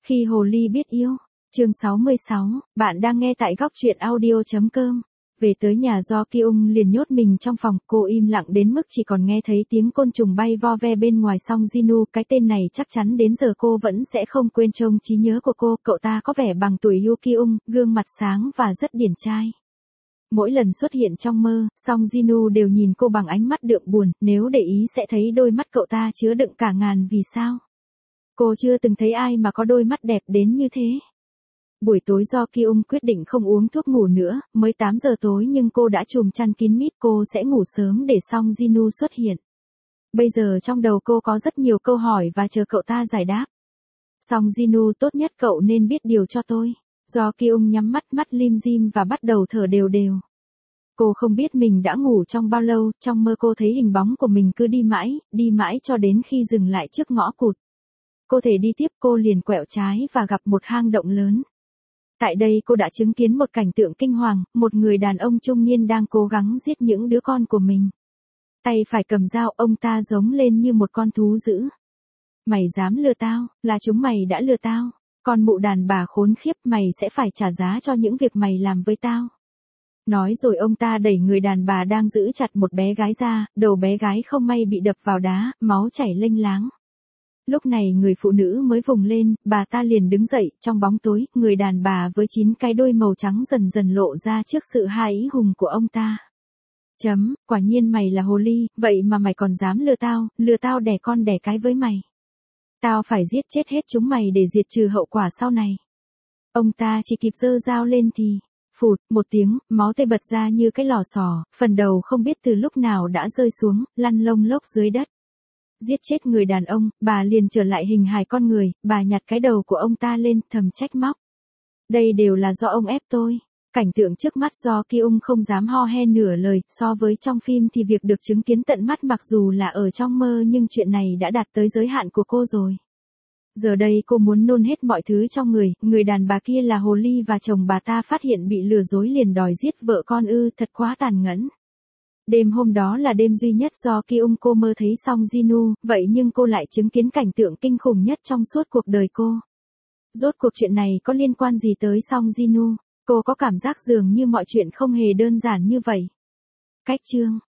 Khi hồ ly biết yêu, chương 66, bạn đang nghe tại góc truyện audio.com. Về tới nhà Do Kyung liền nhốt mình trong phòng, cô im lặng đến mức chỉ còn nghe thấy tiếng côn trùng bay vo ve bên ngoài. Song Jinu, cái tên này chắc chắn đến giờ cô vẫn sẽ không quên trong trí nhớ của cô. Cậu ta có vẻ bằng tuổi Yoo Kyung, gương mặt sáng và rất điển trai. Mỗi lần xuất hiện trong mơ, Song Jinu đều nhìn cô bằng ánh mắt đượm buồn, nếu để ý sẽ thấy đôi mắt cậu ta chứa đựng cả ngàn vì sao. Cô chưa từng thấy ai mà có đôi mắt đẹp đến như thế. Buổi tối Do Kyung quyết định không uống thuốc ngủ nữa, mới 8 giờ tối nhưng cô đã trùm chăn kín mít. Cô sẽ ngủ sớm để Song Jinu xuất hiện. Bây giờ trong đầu cô có rất nhiều câu hỏi và chờ cậu ta giải đáp. Song Jinu, tốt nhất cậu nên biết điều cho tôi. Do Kyung nhắm mắt lim dim và bắt đầu thở đều đều. Cô không biết mình đã ngủ trong bao lâu, trong mơ cô thấy hình bóng của mình cứ đi mãi cho đến khi dừng lại trước ngõ cụt. Cô thể đi tiếp, cô liền quẹo trái và gặp một hang động lớn. Tại đây cô đã chứng kiến một cảnh tượng kinh hoàng, một người đàn ông trung niên đang cố gắng giết những đứa con của mình. Tay phải cầm dao, ông ta giống lên như một con thú dữ. Mày dám lừa tao, là chúng mày đã lừa tao. Con mụ đàn bà khốn khiếp, mày sẽ phải trả giá cho những việc mày làm với tao. Nói rồi ông ta đẩy người đàn bà đang giữ chặt một bé gái ra, đầu bé gái không may bị đập vào đá, máu chảy lênh láng. Lúc này người phụ nữ mới vùng lên, bà ta liền đứng dậy. Trong bóng tối, người đàn bà với 9 cái đuôi màu trắng dần dần lộ ra trước sự hãi hùng của ông ta. Quả nhiên mày là hồ ly, vậy mà mày còn dám lừa tao đẻ con đẻ cái với mày. Tao phải giết chết hết chúng mày để diệt trừ hậu quả sau này. Ông ta chỉ kịp giơ dao lên thì, phụt, một tiếng, máu tươi bật ra như cái lò xò, phần đầu không biết từ lúc nào đã rơi xuống, lăn lông lốc dưới đất. Giết chết người đàn ông, bà liền trở lại hình hài con người, bà nhặt cái đầu của ông ta lên, thầm trách móc. Đây đều là do ông ép tôi. Cảnh tượng trước mắt Do Kyung không dám ho he nửa lời, so với trong phim thì việc được chứng kiến tận mắt mặc dù là ở trong mơ nhưng chuyện này đã đạt tới giới hạn của cô rồi. Giờ đây cô muốn nôn hết mọi thứ trong người đàn bà kia là hồ ly và chồng bà ta phát hiện bị lừa dối liền đòi giết vợ con thật quá tàn nhẫn. Đêm hôm đó là đêm duy nhất Do Kyung cô mơ thấy Song Jinu, vậy nhưng cô lại chứng kiến cảnh tượng kinh khủng nhất trong suốt cuộc đời cô. Rốt cuộc chuyện này có liên quan gì tới Song Jinu? Cô có cảm giác dường như mọi chuyện không hề đơn giản như vậy. Cách chương